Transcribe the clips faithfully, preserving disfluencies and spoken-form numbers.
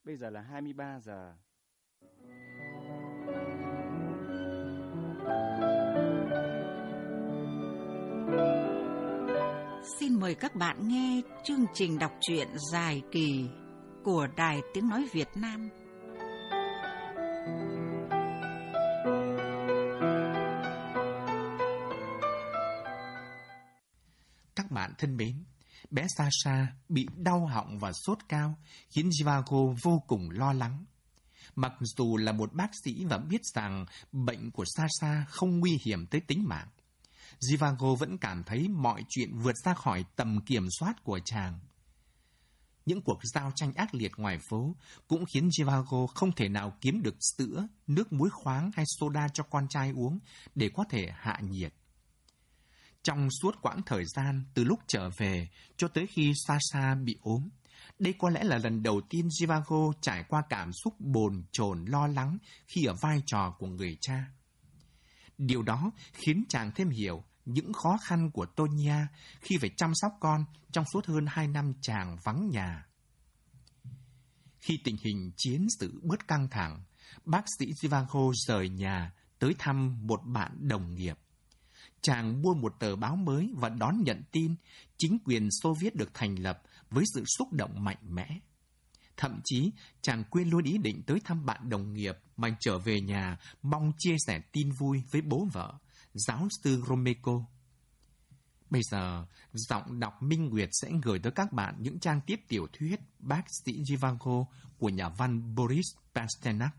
Bây giờ là hai mươi ba giờ. Xin mời các bạn nghe chương trình đọc truyện dài kỳ của Đài Tiếng Nói Việt Nam. Các bạn thân mến, bé Sasha bị đau họng và sốt cao khiến Zhivago vô cùng lo lắng. Mặc dù là một bác sĩ và biết rằng bệnh của Sasha không nguy hiểm tới tính mạng, Zhivago vẫn cảm thấy mọi chuyện vượt ra khỏi tầm kiểm soát của chàng. Những cuộc giao tranh ác liệt ngoài phố cũng khiến Zhivago không thể nào kiếm được sữa, nước muối khoáng hay soda cho con trai uống để có thể hạ nhiệt. Trong suốt quãng thời gian từ lúc trở về cho tới khi Sasha bị ốm, đây có lẽ là lần đầu tiên Zhivago trải qua cảm xúc bồn chồn lo lắng khi ở vai trò của người cha. Điều đó khiến chàng thêm hiểu những khó khăn của Tonya khi phải chăm sóc con trong suốt hơn hai năm chàng vắng nhà. Khi tình hình chiến sự bớt căng thẳng, bác sĩ Zhivago rời nhà tới thăm một bạn đồng nghiệp. Chàng mua một tờ báo mới và đón nhận tin chính quyền Xô Viết được thành lập với sự xúc động mạnh mẽ. Thậm chí, chàng quên luôn ý định tới thăm bạn đồng nghiệp mà trở về nhà mong chia sẻ tin vui với bố vợ, giáo sư Gromeko. Bây giờ, giọng đọc Minh Nguyệt sẽ gửi tới các bạn những trang tiếp tiểu thuyết Bác sĩ Zhivago của nhà văn Boris Pasternak.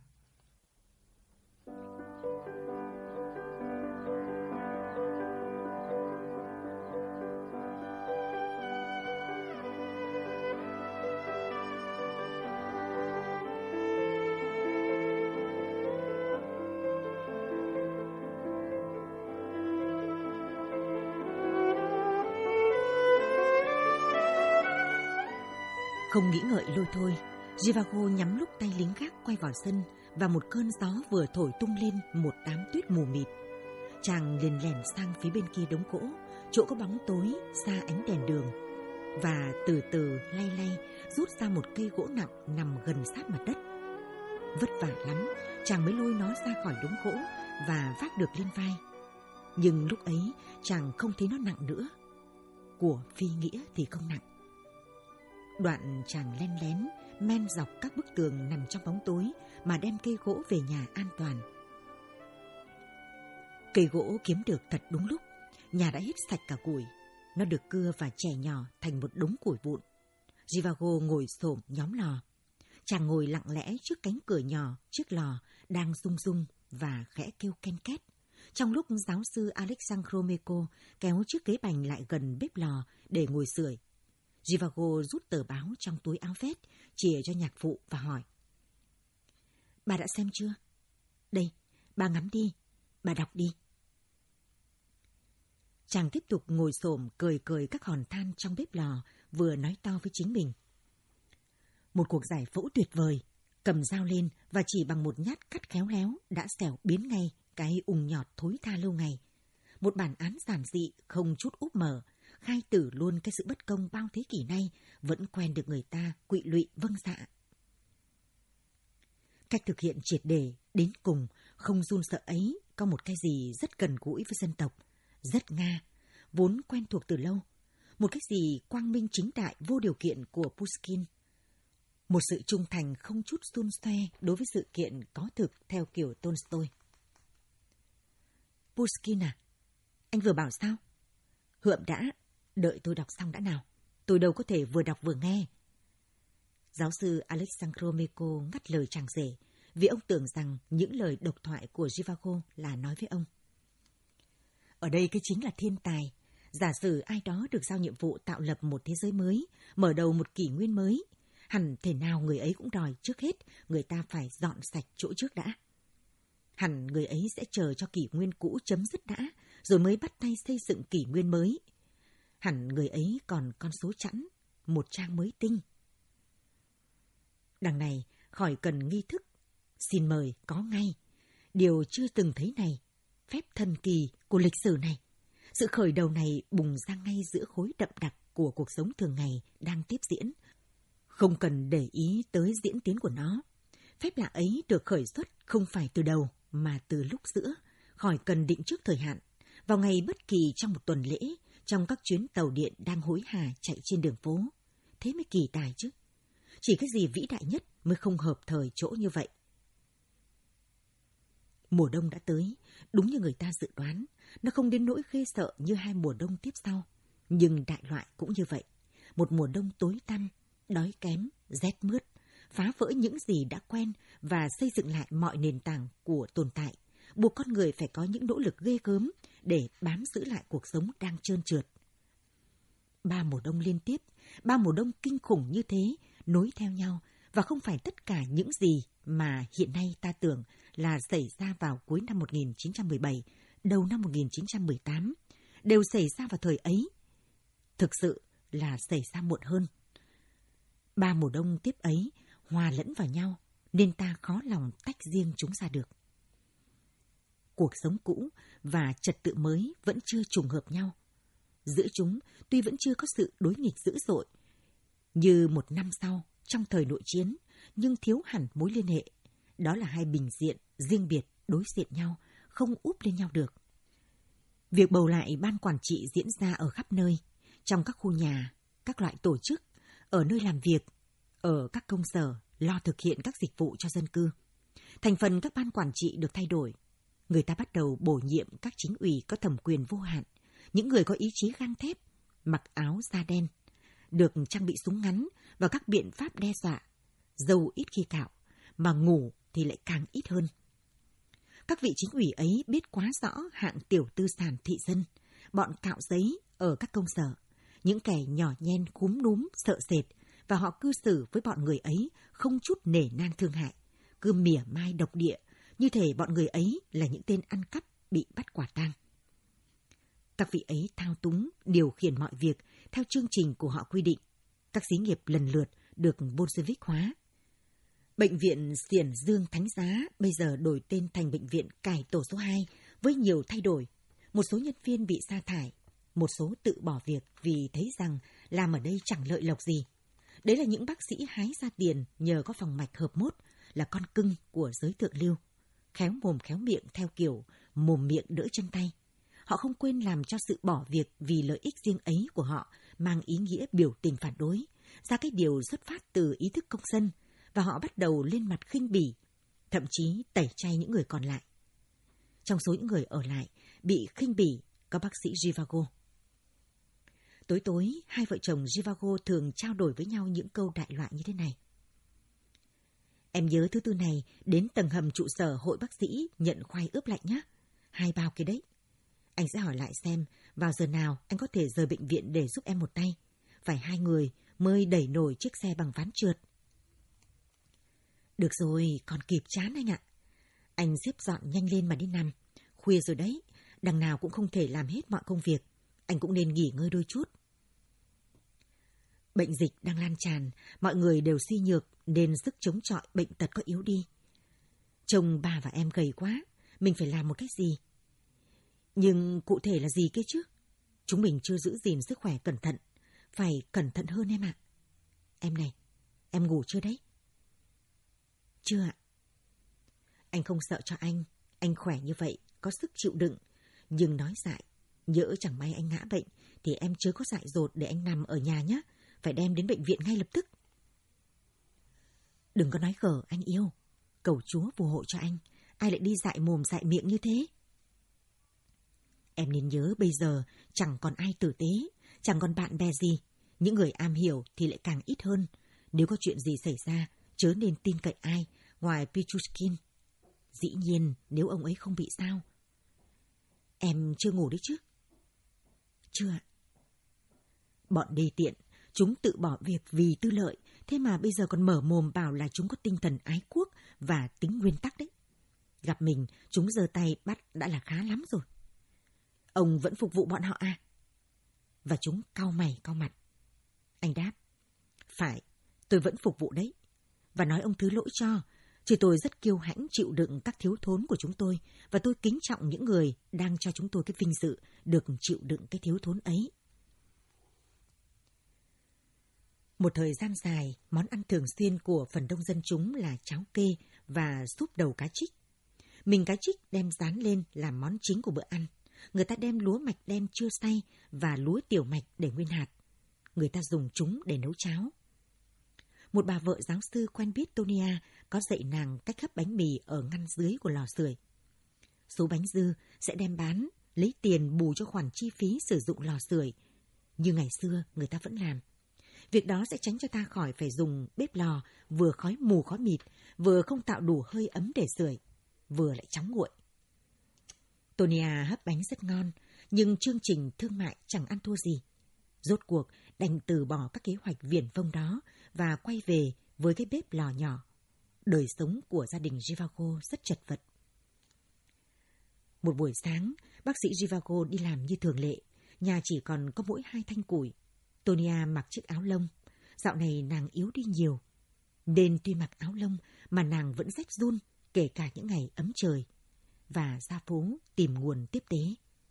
Không nghĩ ngợi lôi thôi, Zhivago nhắm lúc tay lính gác quay vào sân và một cơn gió vừa thổi tung lên một đám tuyết mù mịt. Chàng liền lẻn sang phía bên kia đống gỗ, chỗ có bóng tối xa ánh đèn đường, và từ từ lay lay rút ra một cây gỗ nặng nằm gần sát mặt đất. Vất vả lắm, chàng mới lôi nó ra khỏi đống gỗ và vác được lên vai. Nhưng lúc ấy chàng không thấy nó nặng nữa. Của phi nghĩa thì không nặng. Đoạn chàng len lén men dọc các bức tường nằm trong bóng tối mà đem cây gỗ về nhà an toàn. Cây gỗ kiếm được thật đúng lúc, nhà đã hết sạch cả củi. Nó được cưa và chẻ nhỏ thành một đống củi vụn. Zhivago ngồi xổm nhóm lò. Chàng ngồi lặng lẽ trước cánh cửa nhỏ, chiếc lò đang rung rung và khẽ kêu ken két. Trong lúc giáo sư Alexandr Gromeko kéo chiếc ghế bành lại gần bếp lò để ngồi sưởi, Zhivago rút tờ báo trong túi áo vest, chìa cho nhạc phụ và hỏi: "Bà đã xem chưa? Đây, bà ngắm đi, bà đọc đi." Chàng tiếp tục ngồi xổm cười cười các hòn than trong bếp lò, vừa nói to với chính mình: "Một cuộc giải phẫu tuyệt vời, cầm dao lên và chỉ bằng một nhát cắt khéo léo đã xẻo biến ngay cái ung nhọt thối tha lâu ngày. Một bản án giản dị, không chút úp mở, khai tử luôn cái sự bất công bao thế kỷ nay vẫn quen được người ta quỵ lụy vâng dạ. Cách thực hiện triệt để, đến cùng, không run sợ ấy có một cái gì rất gần gũi với dân tộc, rất Nga, vốn quen thuộc từ lâu, một cái gì quang minh chính đại vô điều kiện của Pushkin. Một sự trung thành không chút xun xoe đối với sự kiện có thực theo kiểu Tolstoy." "Pushkin à? Anh vừa bảo sao?" "Hượm đã, đợi tôi đọc xong đã nào. Tôi đâu có thể vừa đọc vừa nghe." Giáo sư Alexandr Gromeko ngắt lời chàng rể, vì ông tưởng rằng những lời độc thoại của Zhivago là nói với ông. Ở đây cái chính là thiên tài. Giả sử ai đó được giao nhiệm vụ tạo lập một thế giới mới, mở đầu một kỷ nguyên mới, hẳn thể nào người ấy cũng đòi trước hết người ta phải dọn sạch chỗ trước đã. Hẳn người ấy sẽ chờ cho kỷ nguyên cũ chấm dứt đã, rồi mới bắt tay xây dựng kỷ nguyên mới. Hẳn người ấy còn con số chẵn, một trang mới tinh. Đằng này, khỏi cần nghi thức, xin mời có ngay. Điều chưa từng thấy này, phép thần kỳ của lịch sử này. Sự khởi đầu này bùng ra ngay giữa khối đậm đặc của cuộc sống thường ngày đang tiếp diễn. Không cần để ý tới diễn tiến của nó. Phép lạ ấy được khởi xuất không phải từ đầu mà từ lúc giữa, khỏi cần định trước thời hạn, vào ngày bất kỳ trong một tuần lễ, trong các chuyến tàu điện đang hối hả chạy trên đường phố. Thế mới kỳ tài chứ. Chỉ cái gì vĩ đại nhất mới không hợp thời chỗ như vậy. Mùa đông đã tới, đúng như người ta dự đoán. Nó không đến nỗi ghê sợ như hai mùa đông tiếp sau. Nhưng đại loại cũng như vậy. Một mùa đông tối tăm, đói kém, rét mướt, phá vỡ những gì đã quen và xây dựng lại mọi nền tảng của tồn tại, buộc con người phải có những nỗ lực ghê gớm để bám giữ lại cuộc sống đang trơn trượt. Ba mùa đông liên tiếp, ba mùa đông kinh khủng như thế, nối theo nhau, và không phải tất cả những gì mà hiện nay ta tưởng là xảy ra vào cuối năm một nghìn chín trăm mười bảy, đầu năm một nghìn chín trăm mười tám, đều xảy ra vào thời ấy. Thực sự là xảy ra muộn hơn. Ba mùa đông tiếp ấy hòa lẫn vào nhau, nên ta khó lòng tách riêng chúng ra được. Cuộc sống cũ và trật tự mới vẫn chưa trùng hợp nhau. Giữa chúng tuy vẫn chưa có sự đối nghịch dữ dội như một năm sau trong thời nội chiến, nhưng thiếu hẳn mối liên hệ. Đó là hai bình diện riêng biệt đối diện nhau, không úp lên nhau được. Việc bầu lại ban quản trị diễn ra ở khắp nơi, trong các khu nhà, các loại tổ chức, ở nơi làm việc, ở các công sở lo thực hiện các dịch vụ cho dân cư. Thành phần các ban quản trị được thay đổi. Người ta bắt đầu bổ nhiệm các chính ủy có thẩm quyền vô hạn, những người có ý chí gang thép, mặc áo da đen, được trang bị súng ngắn và các biện pháp đe dọa, dầu ít khi cạo, mà ngủ thì lại càng ít hơn. Các vị chính ủy ấy biết quá rõ hạng tiểu tư sản thị dân, bọn cạo giấy ở các công sở, những kẻ nhỏ nhen cúm núm sợ sệt, và họ cư xử với bọn người ấy không chút nể nang thương hại, cứ mỉa mai độc địa, như thể bọn người ấy là những tên ăn cắp bị bắt quả tang. Các vị ấy thao túng, điều khiển mọi việc theo chương trình của họ quy định. Các xí nghiệp lần lượt được Bolshevik hóa. Bệnh viện Xiển Dương Thánh Giá bây giờ đổi tên thành Bệnh viện Cải tổ số hai với nhiều thay đổi. Một số nhân viên bị sa thải, một số tự bỏ việc vì thấy rằng làm ở đây chẳng lợi lộc gì. Đấy là những bác sĩ hái ra tiền nhờ có phòng mạch hợp mốt, là con cưng của giới thượng lưu. Khéo mồm khéo miệng theo kiểu mồm miệng đỡ chân tay. Họ không quên làm cho sự bỏ việc vì lợi ích riêng ấy của họ mang ý nghĩa biểu tình phản đối, ra cái điều xuất phát từ ý thức công dân, và họ bắt đầu lên mặt khinh bỉ, thậm chí tẩy chay những người còn lại. Trong số những người ở lại bị khinh bỉ có bác sĩ Zhivago. Tối tối, hai vợ chồng Zhivago thường trao đổi với nhau những câu đại loại như thế này. Em nhớ thứ tư này đến tầng hầm trụ sở hội bác sĩ nhận khoai ướp lạnh nhé. Hai bao kia đấy. Anh sẽ hỏi lại xem vào giờ nào anh có thể rời bệnh viện để giúp em một tay. Phải hai người mới đẩy nổi chiếc xe bằng ván trượt. Được rồi, còn kịp chán anh ạ. Anh xếp dọn nhanh lên mà đi nằm. Khuya rồi đấy, đằng nào cũng không thể làm hết mọi công việc. Anh cũng nên nghỉ ngơi đôi chút. Bệnh dịch đang lan tràn, mọi người đều suy nhược nên sức chống chọi bệnh tật có yếu đi. Chồng bà và em gầy quá, mình phải làm một cách gì? Nhưng cụ thể là gì kia chứ? Chúng mình chưa giữ gìn sức khỏe cẩn thận, phải cẩn thận hơn em ạ. Em này, em ngủ chưa đấy? Chưa ạ. Anh không sợ cho anh, anh khỏe như vậy, có sức chịu đựng, nhưng nói dại, nhỡ chẳng may anh ngã bệnh thì em chưa có dại dột để anh nằm ở nhà nhé, phải đem đến bệnh viện ngay lập tức. Đừng có nói gở anh yêu, cầu Chúa phù hộ cho anh, ai lại đi dại mồm dại miệng như thế? Em nên nhớ bây giờ chẳng còn ai tử tế, chẳng còn bạn bè gì, những người am hiểu thì lại càng ít hơn. Nếu có chuyện gì xảy ra, chớ nên tin cậy ai ngoài Pichushkin. Dĩ nhiên nếu ông ấy không bị sao. Em chưa ngủ đấy chứ? Chưa ạ. Bọn đê tiện, chúng tự bỏ việc vì tư lợi, thế mà bây giờ còn mở mồm bảo là chúng có tinh thần ái quốc và tính nguyên tắc đấy. Gặp mình, chúng giơ tay bắt đã là khá lắm rồi. Ông vẫn phục vụ bọn họ à? Và chúng cau mày cau mặt. Anh đáp, phải, tôi vẫn phục vụ đấy. Và nói ông thứ lỗi cho, chứ tôi rất kiêu hãnh chịu đựng các thiếu thốn của chúng tôi, và tôi kính trọng những người đang cho chúng tôi cái vinh dự được chịu đựng cái thiếu thốn ấy. Một thời gian dài, món ăn thường xuyên của phần đông dân chúng là cháo kê và súp đầu cá trích. Mình cá trích đem rán lên làm món chính của bữa ăn. Người ta đem lúa mạch đen chưa xay và lúa tiểu mạch để nguyên hạt. Người ta dùng chúng để nấu cháo. Một bà vợ giáo sư quen biết Tonia có dạy nàng cách hấp bánh mì ở ngăn dưới của lò sưởi. Số bánh dư sẽ đem bán, lấy tiền bù cho khoản chi phí sử dụng lò sưởi. Như ngày xưa người ta vẫn làm. Việc đó sẽ tránh cho ta khỏi phải dùng bếp lò vừa khói mù khói mịt, vừa không tạo đủ hơi ấm để sưởi, vừa lại chóng nguội. Tonia hấp bánh rất ngon, nhưng chương trình thương mại chẳng ăn thua gì. Rốt cuộc đành từ bỏ các kế hoạch viển vông đó và quay về với cái bếp lò nhỏ. Đời sống của gia đình Zhivago rất chật vật. Một buổi sáng, bác sĩ Zhivago đi làm như thường lệ. Nhà chỉ còn có mỗi hai thanh củi. Tonia mặc chiếc áo lông. Dạo này nàng yếu đi nhiều. Nên tuy mặc áo lông mà nàng vẫn rét run, kể cả những ngày ấm trời. Và ra phố tìm nguồn tiếp tế.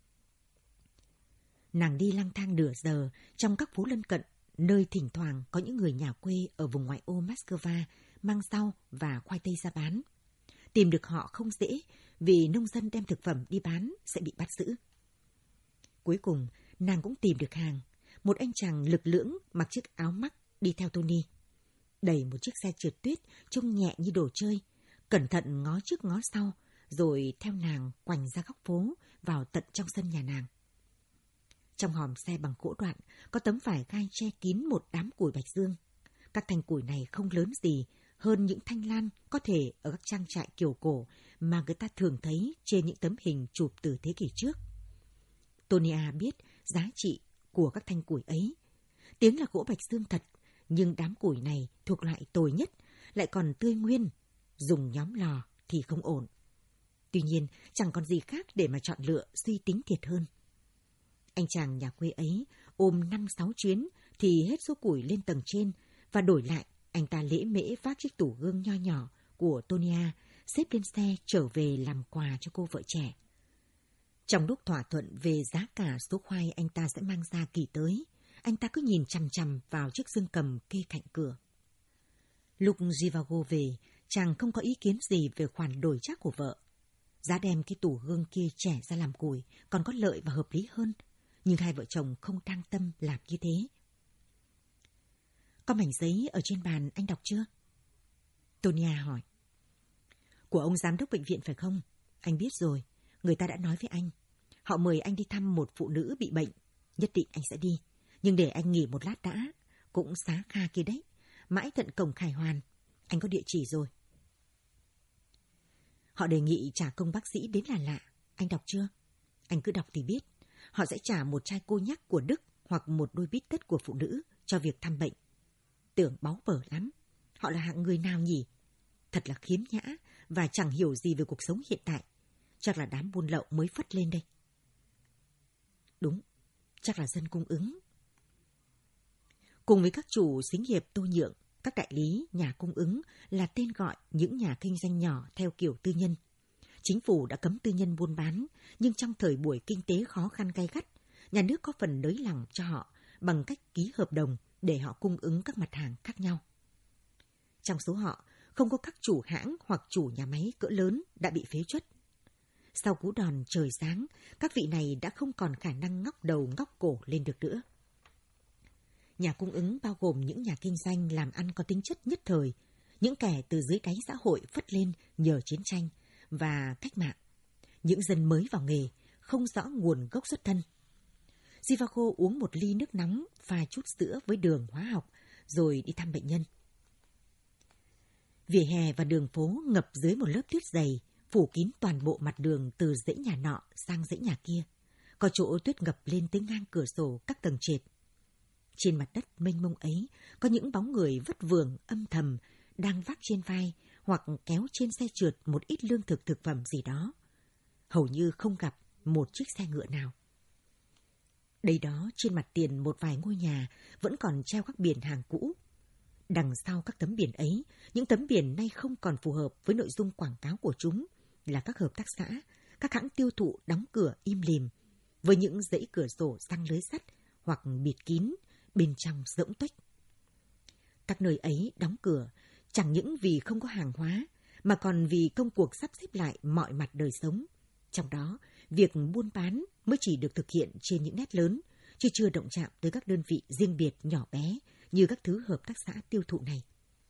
Nàng đi lang thang nửa giờ trong các phố lân cận, nơi thỉnh thoảng có những người nhà quê ở vùng ngoại ô Moscow mang rau và khoai tây ra bán. Tìm được họ không dễ vì nông dân đem thực phẩm đi bán sẽ bị bắt giữ. Cuối cùng, nàng cũng tìm được hàng. Một anh chàng lực lưỡng mặc chiếc áo mắc đi theo Tony. Đẩy một chiếc xe trượt tuyết trông nhẹ như đồ chơi, cẩn thận ngó trước ngó sau, rồi theo nàng quành ra góc phố vào tận trong sân nhà nàng. Trong hòm xe bằng gỗ đoạn có tấm vải gai che kín một đám củi bạch dương. Các thanh củi này không lớn gì hơn những thanh lan có thể ở các trang trại kiểu cổ mà người ta thường thấy trên những tấm hình chụp từ thế kỷ trước. Tonia biết giá trị của các thanh củi ấy. Tiếng là gỗ bạch dương thật, nhưng đám củi này thuộc loại tồi nhất, lại còn tươi nguyên. Dùng nhóm lò thì không ổn. Tuy nhiên, chẳng còn gì khác để mà chọn lựa suy tính thiệt hơn. Anh chàng nhà quê ấy ôm năm sáu chuyến thì hết số củi lên tầng trên, và đổi lại anh ta lễ mễ vác chiếc tủ gương nho nhỏ của Tonia xếp lên xe trở về làm quà cho cô vợ trẻ. Trong lúc thỏa thuận về giá cả số khoai anh ta sẽ mang ra kỳ tới, anh ta cứ nhìn chằm chằm vào chiếc dương cầm kê cạnh cửa. Lúc Zhivago về, chàng không có ý kiến gì về khoản đổi trác của vợ. Giá đem cái tủ gương kia trẻ ra làm củi còn có lợi và hợp lý hơn, nhưng hai vợ chồng không cam tâm làm như thế. Có mảnh giấy ở trên bàn anh đọc chưa? Tonia hỏi. Của ông giám đốc bệnh viện phải không? Anh biết rồi, người ta đã nói với anh. Họ mời anh đi thăm một phụ nữ bị bệnh. Nhất định anh sẽ đi, nhưng để anh nghỉ một lát đã. Cũng xá kha kia đấy, mãi tận cổng Khải Hoàn. Anh có địa chỉ rồi. Họ đề nghị trả công bác sĩ đến là lạ. Anh đọc chưa? Anh cứ đọc thì biết. Họ sẽ trả một chai cô nhắc của Đức hoặc một đôi bít tất của phụ nữ cho việc thăm bệnh. Tưởng báu bở lắm. Họ là hạng người nào nhỉ? Thật là khiếm nhã và chẳng hiểu gì về cuộc sống hiện tại. Chắc là đám buôn lậu mới phất lên đây. Đúng, chắc là dân cung ứng. Cùng với các chủ xí nghiệp tô nhượng, các đại lý, nhà cung ứng là tên gọi những nhà kinh doanh nhỏ theo kiểu tư nhân. Chính phủ đã cấm tư nhân buôn bán, nhưng trong thời buổi kinh tế khó khăn gay gắt, nhà nước có phần nới lỏng cho họ bằng cách ký hợp đồng để họ cung ứng các mặt hàng khác nhau. Trong số họ, không có các chủ hãng hoặc chủ nhà máy cỡ lớn đã bị phế truất. Sau cú đòn trời giáng, các vị này đã không còn khả năng ngóc đầu ngóc cổ lên được nữa. Nhà cung ứng bao gồm những nhà kinh doanh làm ăn có tính chất nhất thời, những kẻ từ dưới đáy xã hội phất lên nhờ chiến tranh và cách mạng, những dân mới vào nghề, không rõ nguồn gốc xuất thân. Zhivago uống một ly nước nóng, pha chút sữa với đường hóa học, rồi đi thăm bệnh nhân. Vỉa hè và đường phố ngập dưới một lớp tuyết dày, phủ kín toàn bộ mặt đường từ dãy nhà nọ sang dãy nhà kia. Có chỗ tuyết ngập lên tới ngang cửa sổ các tầng trệt. Trên mặt đất mênh mông ấy có những bóng người vất vưởng âm thầm đang vác trên vai hoặc kéo trên xe trượt một ít lương thực thực phẩm gì đó. Hầu như không gặp một chiếc xe ngựa nào. Đây đó trên mặt tiền một vài ngôi nhà vẫn còn treo các biển hàng cũ. Đằng sau các tấm biển ấy, những tấm biển nay không còn phù hợp với nội dung quảng cáo của chúng là các hợp tác xã, các hãng tiêu thụ đóng cửa im lìm, với những dãy cửa sổ răng lưới sắt hoặc bịt kín, bên trong rỗng tuếch. Các nơi ấy đóng cửa, chẳng những vì không có hàng hóa, mà còn vì công cuộc sắp xếp lại mọi mặt đời sống. Trong đó, việc buôn bán mới chỉ được thực hiện trên những nét lớn, chứ chưa động chạm tới các đơn vị riêng biệt nhỏ bé như các thứ hợp tác xã tiêu thụ này.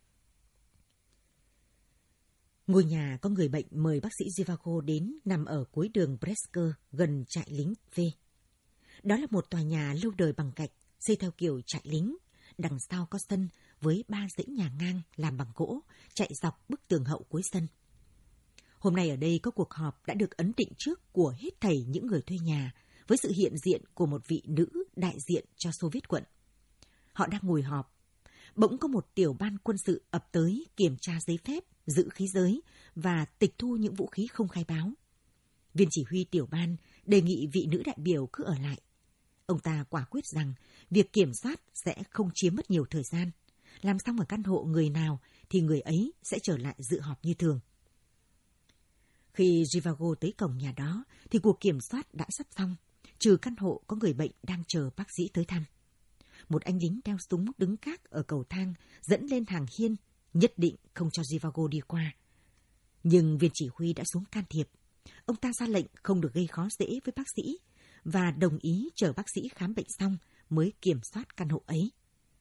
Ngôi nhà có người bệnh mời bác sĩ Zhivago đến nằm ở cuối đường Bresker gần trại lính V. Đó là một tòa nhà lâu đời bằng gạch, xây theo kiểu trại lính. Đằng sau có sân với ba dãy nhà ngang làm bằng gỗ, chạy dọc bức tường hậu cuối sân. Hôm nay ở đây có cuộc họp đã được ấn định trước của hết thảy những người thuê nhà, với sự hiện diện của một vị nữ đại diện cho Xô Viết quận. Họ đang ngồi họp. Bỗng có một tiểu ban quân sự ập tới kiểm tra giấy phép, giữ khí giới và tịch thu những vũ khí không khai báo. Viên chỉ huy tiểu ban đề nghị vị nữ đại biểu cứ ở lại. Ông ta quả quyết rằng việc kiểm soát sẽ không chiếm mất nhiều thời gian. Làm xong ở căn hộ người nào thì người ấy sẽ trở lại dự họp như thường. Khi Zhivago tới cổng nhà đó thì cuộc kiểm soát đã sắp xong, trừ căn hộ có người bệnh đang chờ bác sĩ tới thăm. Một anh lính đeo súng đứng gác ở cầu thang dẫn lên hàng hiên, nhất định không cho Zhivago đi qua. Nhưng viên chỉ huy đã xuống can thiệp. Ông ta ra lệnh không được gây khó dễ với bác sĩ và đồng ý chờ bác sĩ khám bệnh xong mới kiểm soát căn hộ ấy.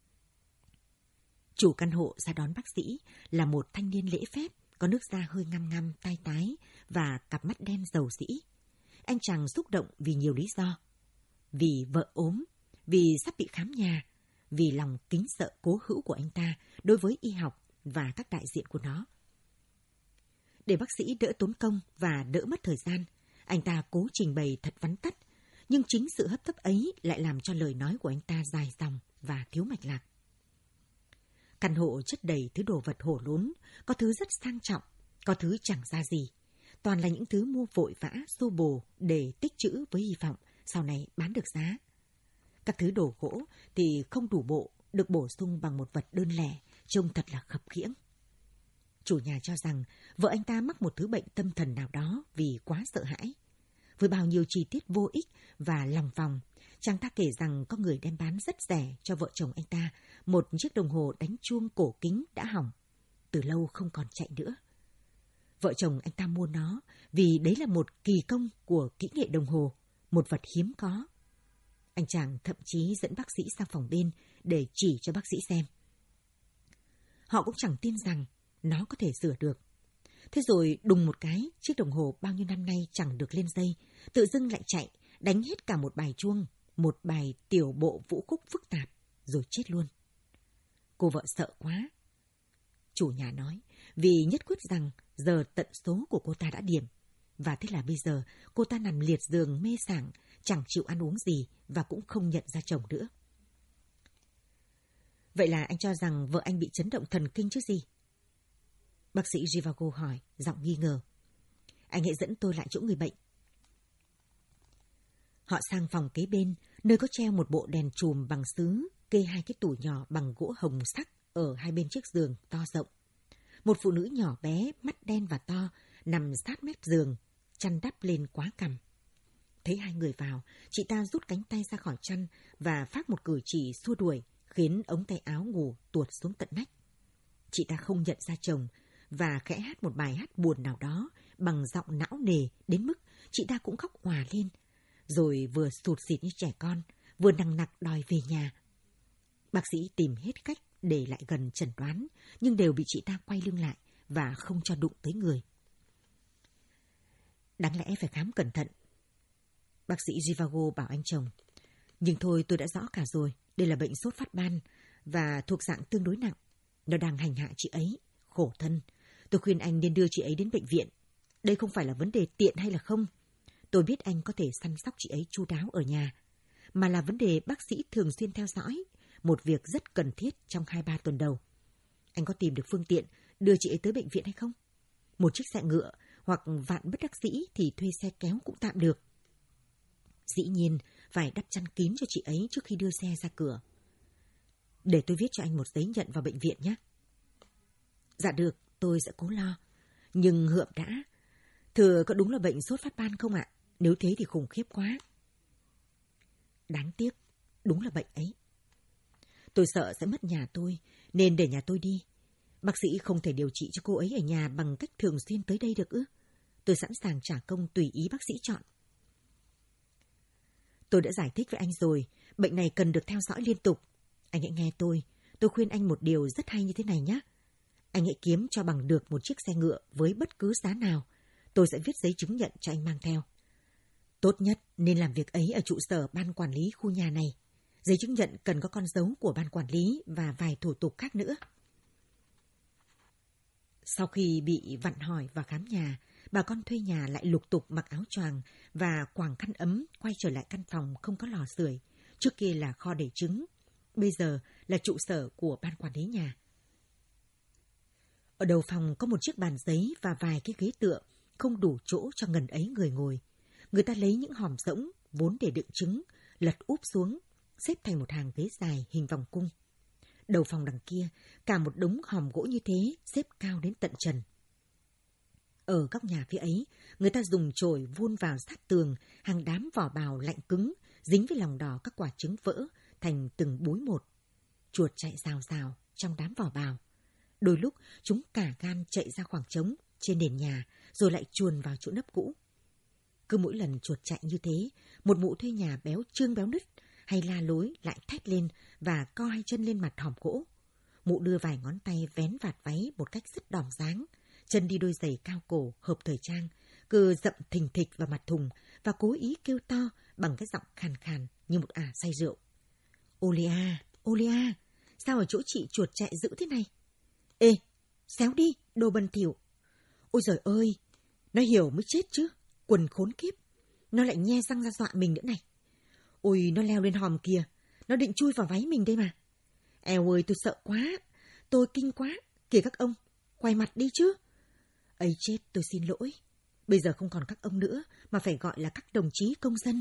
Chủ căn hộ ra đón bác sĩ là một thanh niên lễ phép, có nước da hơi ngăm ngăm, tai tái và cặp mắt đen rầu rĩ. Anh chàng xúc động vì nhiều lý do. Vì vợ ốm, vì sắp bị khám nhà, vì lòng kính sợ cố hữu của anh ta đối với y học và các đại diện của nó. Để bác sĩ đỡ tốn công và đỡ mất thời gian, anh ta cố trình bày thật vắn tắt, nhưng chính sự hấp tấp ấy lại làm cho lời nói của anh ta dài dòng và thiếu mạch lạc. Căn hộ chất đầy thứ đồ vật hổ lốn, có thứ rất sang trọng, có thứ chẳng ra gì. Toàn là những thứ mua vội vã, xô bồ để tích trữ với hy vọng sau này bán được giá. Các thứ đồ gỗ thì không đủ bộ, được bổ sung bằng một vật đơn lẻ, trông thật là khập khiễng. Chủ nhà cho rằng vợ anh ta mắc một thứ bệnh tâm thần nào đó vì quá sợ hãi. Với bao nhiêu chi tiết vô ích và lòng vòng, chàng ta kể rằng có người đem bán rất rẻ cho vợ chồng anh ta một chiếc đồng hồ đánh chuông cổ kính đã hỏng, từ lâu không còn chạy nữa. Vợ chồng anh ta mua nó vì đấy là một kỳ công của kỹ nghệ đồng hồ, một vật hiếm có. Anh chàng thậm chí dẫn bác sĩ sang phòng bên để chỉ cho bác sĩ xem. Họ cũng chẳng tin rằng nó có thể sửa được. Thế rồi đùng một cái, chiếc đồng hồ bao nhiêu năm nay chẳng được lên dây, tự dưng lại chạy, đánh hết cả một bài chuông, một bài tiểu bộ vũ khúc phức tạp, rồi chết luôn. Cô vợ sợ quá. Chủ nhà nói, vì nhất quyết rằng giờ tận số của cô ta đã điểm, và thế là bây giờ cô ta nằm liệt giường mê sảng, chẳng chịu ăn uống gì và cũng không nhận ra chồng nữa. Vậy là anh cho rằng vợ anh bị chấn động thần kinh chứ gì? Bác sĩ Zhivago hỏi, giọng nghi ngờ. Anh hãy dẫn tôi lại chỗ người bệnh. Họ sang phòng kế bên, nơi có treo một bộ đèn chùm bằng sứ, kê hai cái tủ nhỏ bằng gỗ hồng sắc ở hai bên chiếc giường to rộng. Một phụ nữ nhỏ bé, mắt đen và to, nằm sát mép giường, chăn đắp lên quá cằm. Thấy hai người vào, chị ta rút cánh tay ra khỏi chăn và phát một cử chỉ xua đuổi, khiến ống tay áo ngủ tuột xuống tận nách. Chị ta không nhận ra chồng và khẽ hát một bài hát buồn nào đó bằng giọng não nề đến mức chị ta cũng khóc òa lên, rồi vừa sụt sịt như trẻ con, vừa nằng nặc đòi về nhà. Bác sĩ tìm hết cách để lại gần chẩn đoán, nhưng đều bị chị ta quay lưng lại và không cho đụng tới người. Đáng lẽ phải khám cẩn thận, bác sĩ Zhivago bảo anh chồng. Nhưng thôi, tôi đã rõ cả rồi, đây là bệnh sốt phát ban và thuộc dạng tương đối nặng. Nó đang hành hạ chị ấy, khổ thân. Tôi khuyên anh nên đưa chị ấy đến bệnh viện. Đây không phải là vấn đề tiện hay là không. Tôi biết anh có thể săn sóc chị ấy chu đáo ở nhà, mà là vấn đề bác sĩ thường xuyên theo dõi, một việc rất cần thiết trong hai ba tuần đầu. Anh có tìm được phương tiện đưa chị ấy tới bệnh viện hay không? Một chiếc xe ngựa hoặc vạn bất đắc dĩ thì thuê xe kéo cũng tạm được. Dĩ nhiên phải đắp chăn kín cho chị ấy trước khi đưa xe ra cửa. Để tôi viết cho anh một giấy nhận vào bệnh viện nhé. Dạ được, tôi sẽ cố lo. Nhưng Hượm đã, thưa có đúng là bệnh sốt phát ban không ạ? Nếu thế thì khủng khiếp quá. Đáng tiếc, đúng là bệnh ấy. Tôi sợ sẽ mất nhà tôi, nên để nhà tôi đi. Bác sĩ không thể điều trị cho cô ấy ở nhà bằng cách thường xuyên tới đây được ư? Tôi sẵn sàng trả công tùy ý bác sĩ chọn. Tôi đã giải thích với anh rồi, bệnh này cần được theo dõi liên tục. Anh hãy nghe tôi, tôi khuyên anh một điều rất hay như thế này nhé. Anh hãy kiếm cho bằng được một chiếc xe ngựa với bất cứ giá nào. Tôi sẽ viết giấy chứng nhận cho anh mang theo. Tốt nhất nên làm việc ấy ở trụ sở ban quản lý khu nhà này. Giấy chứng nhận cần có con dấu của ban quản lý và vài thủ tục khác nữa. Sau khi bị vặn hỏi và khám nhà, bà con thuê nhà lại lục tục mặc áo choàng và quàng khăn ấm quay trở lại căn phòng không có lò sưởi. Trước kia là kho để trứng, bây giờ là trụ sở của ban quản lý nhà. Ở đầu phòng có một chiếc bàn giấy và vài cái ghế tựa, không đủ chỗ cho ngần ấy người ngồi. Người ta lấy những hòm rỗng vốn để đựng trứng, lật úp xuống, xếp thành một hàng ghế dài hình vòng cung. Đầu phòng đằng kia, cả một đống hòm gỗ như thế xếp cao đến tận trần. Ở góc nhà phía ấy, người ta dùng chổi vun vào sát tường hàng đám vỏ bào lạnh cứng, dính với lòng đỏ các quả trứng vỡ thành từng búi một. Chuột chạy rào rào trong đám vỏ bào. Đôi lúc chúng cả gan chạy ra khoảng trống trên nền nhà rồi lại chuồn vào chỗ nấp cũ. Cứ mỗi lần chuột chạy như thế, một mụ thuê nhà béo trương béo nứt hay la lối lại thét lên và co hai chân lên mặt hòm gỗ. Mụ đưa vài ngón tay vén vạt váy một cách rất đỏm dáng, chân đi đôi giày cao cổ hợp thời trang, cứ dậm thình thịch vào mặt thùng và cố ý kêu to bằng cái giọng khàn khàn như một ả say rượu. Olia, Olia, sao ở chỗ chị chuột chạy dữ thế này? Ê, xéo đi, đồ bẩn thỉu. Ôi giời ơi, nó hiểu mới chết chứ, quần khốn kiếp. Nó lại nhe răng ra dọa mình nữa này. Ôi, nó leo lên hòm kìa, nó định chui vào váy mình đây mà. Eo ơi, tôi sợ quá, tôi kinh quá. Kìa các ông, quay mặt đi chứ. Ấy chết, tôi xin lỗi. Bây giờ không còn các ông nữa, mà phải gọi là các đồng chí công dân.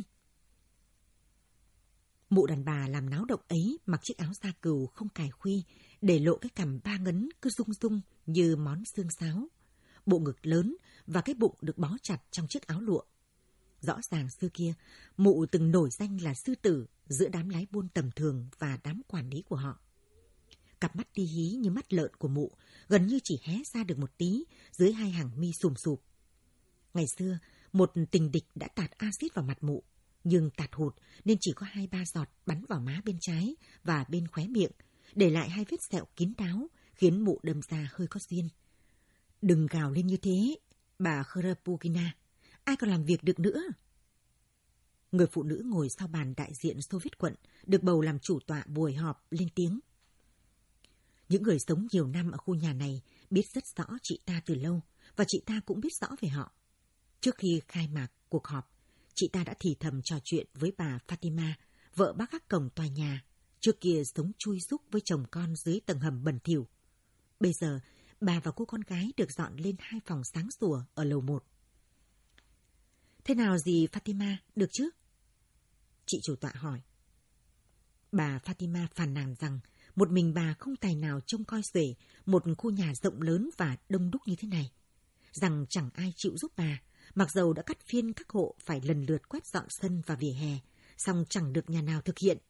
Mụ đàn bà làm náo động ấy mặc chiếc áo da cừu không cài khuy, để lộ cái cằm ba ngấn cứ rung rung như món xương sáo. Bộ ngực lớn và cái bụng được bó chặt trong chiếc áo lụa. Rõ ràng xưa kia, mụ từng nổi danh là sư tử giữa đám lái buôn tầm thường và đám quản lý của họ. Cặp mắt đi hí như mắt lợn của mụ gần như chỉ hé ra được một tí dưới hai hàng mi sùm sụp. Ngày xưa, một tình địch đã tạt axit vào mặt mụ, nhưng tạt hụt nên chỉ có hai ba giọt bắn vào má bên trái và bên khóe miệng, để lại hai vết sẹo kín đáo, khiến mụ đâm ra hơi có duyên. Đừng gào lên như thế, bà Khrapukina, ai còn làm việc được nữa. Người phụ nữ ngồi sau bàn đại diện Xô Viết quận, được bầu làm chủ tọa buổi họp, lên tiếng. Những người sống nhiều năm ở khu nhà này biết rất rõ chị ta từ lâu, và chị ta cũng biết rõ về họ. Trước khi khai mạc cuộc họp, chị ta đã thì thầm trò chuyện với bà Fatima, vợ bác gác cổng tòa nhà, trước kia sống chui rúc với chồng con dưới tầng hầm bẩn thỉu. Bây giờ, bà và cô con gái được dọn lên hai phòng sáng sủa ở lầu một. Thế nào dì Fatima, được chứ? Chị chủ tọa hỏi. Bà Fatima phàn nàn rằng một mình bà không tài nào trông coi xuể một khu nhà rộng lớn và đông đúc như thế này. Rằng chẳng ai chịu giúp bà, mặc dầu đã cắt phiên các hộ phải lần lượt quét dọn sân và vỉa hè, song chẳng được nhà nào thực hiện.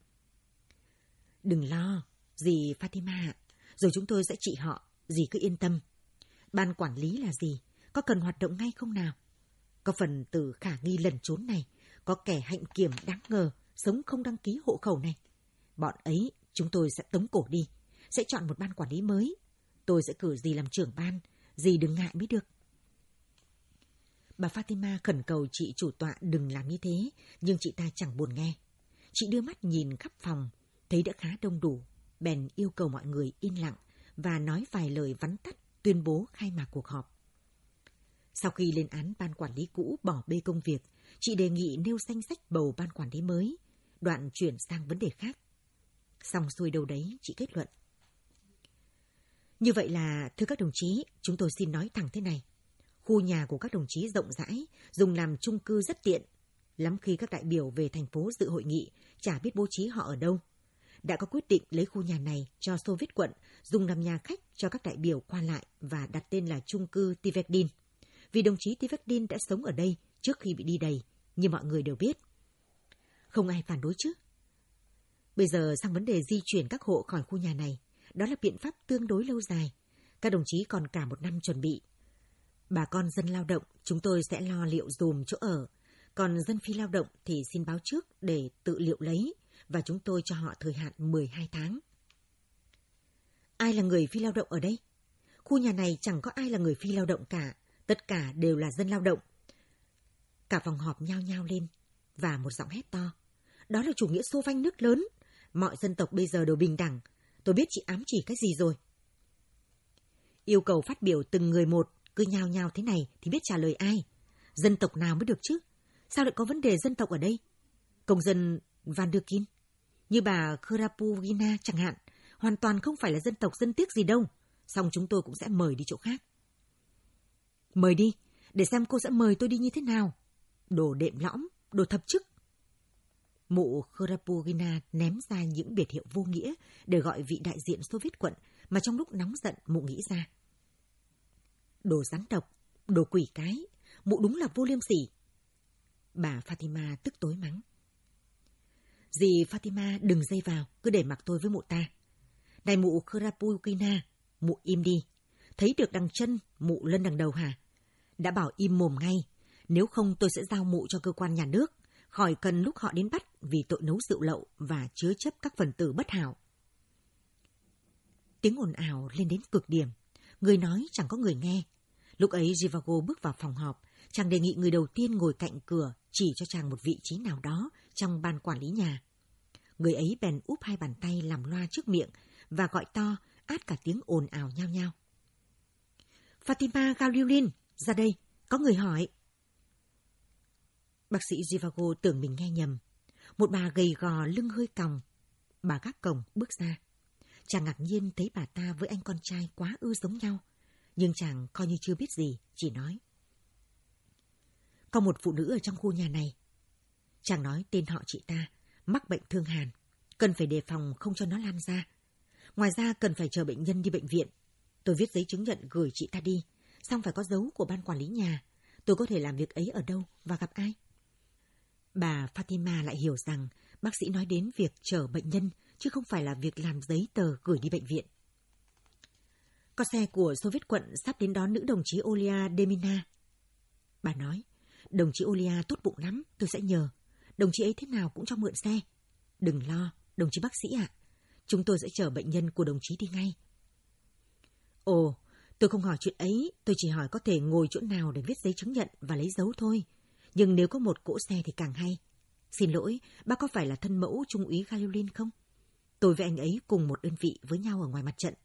Đừng lo, dì Fatima ạ, rồi chúng tôi sẽ trị họ, dì cứ yên tâm. Ban quản lý là gì? Có cần hoạt động ngay không nào? Có phần từ khả nghi lẩn trốn này, có kẻ hạnh kiểm đáng ngờ, sống không đăng ký hộ khẩu này. Bọn ấy chúng tôi sẽ tống cổ đi, sẽ chọn một ban quản lý mới. Tôi sẽ cử dì làm trưởng ban, dì đừng ngại mới được. Bà Fatima khẩn cầu chị chủ tọa đừng làm như thế, nhưng chị ta chẳng buồn nghe. Chị đưa mắt nhìn khắp phòng, thấy đã khá đông đủ, bèn yêu cầu mọi người yên lặng và nói vài lời vắn tắt tuyên bố khai mạc cuộc họp. Sau khi lên án ban quản lý cũ bỏ bê công việc, chị đề nghị nêu danh sách bầu ban quản lý mới, đoạn chuyển sang vấn đề khác. Xong xuôi đâu đấy, chị kết luận. Như vậy là, thưa các đồng chí, chúng tôi xin nói thẳng thế này. Khu nhà của các đồng chí rộng rãi, dùng làm chung cư rất tiện. Lắm khi các đại biểu về thành phố dự hội nghị, chả biết bố trí họ ở đâu. Đã có quyết định lấy khu nhà này cho Xô Viết quận, dùng làm nhà khách cho các đại biểu qua lại và đặt tên là chung cư Tivekdin. Vì đồng chí Tivekdin đã sống ở đây trước khi bị đi đầy, như mọi người đều biết. Không ai phản đối chứ? Bây giờ sang vấn đề di chuyển các hộ khỏi khu nhà này, đó là biện pháp tương đối lâu dài. Các đồng chí còn cả một năm chuẩn bị. Bà con dân lao động, chúng tôi sẽ lo liệu dùm chỗ ở. Còn dân phi lao động thì xin báo trước để tự liệu lấy, và chúng tôi cho họ thời hạn mười hai tháng. Ai là người phi lao động ở đây? Khu nhà này chẳng có ai là người phi lao động cả, tất cả đều là dân lao động. Cả phòng họp nhao nhao lên, và một giọng hét to. Đó là chủ nghĩa xô vanh nước lớn, mọi dân tộc bây giờ đều bình đẳng. Tôi biết chị ám chỉ cái gì rồi. Yêu cầu phát biểu từng người một, cứ nhao nhao thế này thì biết trả lời ai? Dân tộc nào mới được chứ? Sao lại có vấn đề dân tộc ở đây? Công dân Van der Kin, như bà Khrapugina chẳng hạn, hoàn toàn không phải là dân tộc dân tiếc gì đâu. Xong chúng tôi cũng sẽ mời đi chỗ khác. Mời đi, để xem cô sẽ mời tôi đi như thế nào. Đồ đệm lõm, đồ thập chức. Mụ Khrapugina ném ra những biệt hiệu vô nghĩa để gọi vị đại diện Xô Viết quận mà trong lúc nóng giận mụ nghĩ ra. Đồ rắn độc, đồ quỷ cái, mụ đúng là vô liêm sỉ. Bà Fatima tức tối mắng. Dì Fatima đừng dây vào, cứ để mặc tôi với mụ ta. Này mụ Khrapugina, mụ im đi. Thấy được đằng chân, mụ lân đằng đầu hả? Đã bảo im mồm ngay, nếu không tôi sẽ giao mụ cho cơ quan nhà nước, khỏi cần lúc họ đến bắt vì tội nấu rượu lậu và chứa chấp các phần tử bất hảo. Tiếng ồn ào lên đến cực điểm, người nói chẳng có người nghe. Lúc ấy Zhivago bước vào phòng họp, chàng đề nghị người đầu tiên ngồi cạnh cửa chỉ cho chàng một vị trí nào đó trong ban quản lý nhà. Người ấy bèn úp hai bàn tay làm loa trước miệng và gọi to, át cả tiếng ồn ào nhao nhao. Fatima Galiulin, ra đây, có người hỏi. Bác sĩ Zhivago tưởng mình nghe nhầm. Một bà gầy gò lưng hơi còng. Bà gác cổng bước ra. Chàng ngạc nhiên thấy bà ta với anh con trai quá ư giống nhau. Nhưng chàng coi như chưa biết gì, chỉ nói. Có một phụ nữ ở trong khu nhà này. Chàng nói tên họ chị ta, mắc bệnh thương hàn. Cần phải đề phòng không cho nó lan ra. Ngoài ra cần phải chờ bệnh nhân đi bệnh viện. Tôi viết giấy chứng nhận gửi chị ta đi. Xong phải có dấu của ban quản lý nhà. Tôi có thể làm việc ấy ở đâu và gặp ai? Bà Fatima lại hiểu rằng bác sĩ nói đến việc chở bệnh nhân, chứ không phải là việc làm giấy tờ gửi đi bệnh viện. Có xe của Xô Viết quận sắp đến đón nữ đồng chí Olia Demina. Bà nói, đồng chí Olia tốt bụng lắm, tôi sẽ nhờ. Đồng chí ấy thế nào cũng cho mượn xe. Đừng lo, đồng chí bác sĩ ạ. Chúng tôi sẽ chở bệnh nhân của đồng chí đi ngay. Ồ, tôi không hỏi chuyện ấy, tôi chỉ hỏi có thể ngồi chỗ nào để viết giấy chứng nhận và lấy dấu thôi. Nhưng nếu có một cỗ xe thì càng hay. Xin lỗi, bác có phải là thân mẫu Trung úy Galiulin không? Tôi với anh ấy cùng một đơn vị với nhau ở ngoài mặt trận.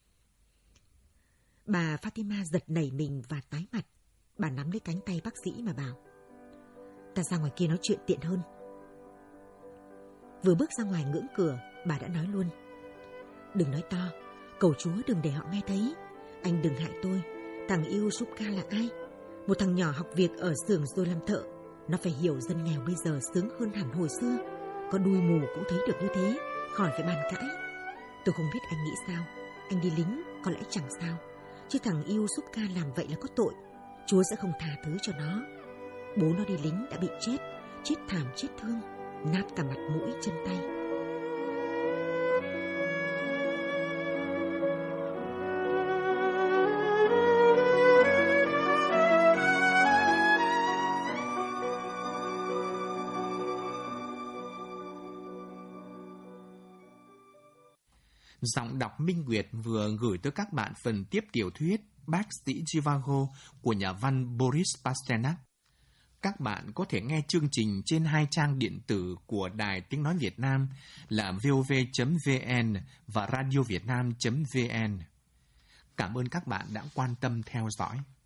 Bà Fatima giật nảy mình và tái mặt. Bà nắm lấy cánh tay bác sĩ mà bảo. Ta ra ngoài kia nói chuyện tiện hơn. Vừa bước ra ngoài ngưỡng cửa, bà đã nói luôn. Đừng nói to, cầu Chúa đừng để họ nghe thấy. Anh đừng hại tôi. Thằng yêu Supka là ai? Một thằng nhỏ học việc ở xưởng rồi làm thợ. Nó phải hiểu dân nghèo bây giờ sướng hơn hẳn hồi xưa. Có đuôi mù cũng thấy được như thế, khỏi phải bàn cãi. Tôi không biết anh nghĩ sao. Anh đi lính có lẽ chẳng sao, chứ thằng yêu Supka làm vậy là có tội. Chúa sẽ không tha thứ cho nó. Bố nó đi lính đã bị chết, chết thảm chết thương, nát cả mặt mũi chân tay. Giọng đọc Minh Nguyệt vừa gửi tới các bạn phần tiếp tiểu thuyết Bác sĩ Zhivago của nhà văn Boris Pasternak. Các bạn có thể nghe chương trình trên hai trang điện tử của Đài Tiếng Nói Việt Nam là vov chấm vn và radiovietnam chấm vn. Cảm ơn các bạn đã quan tâm theo dõi.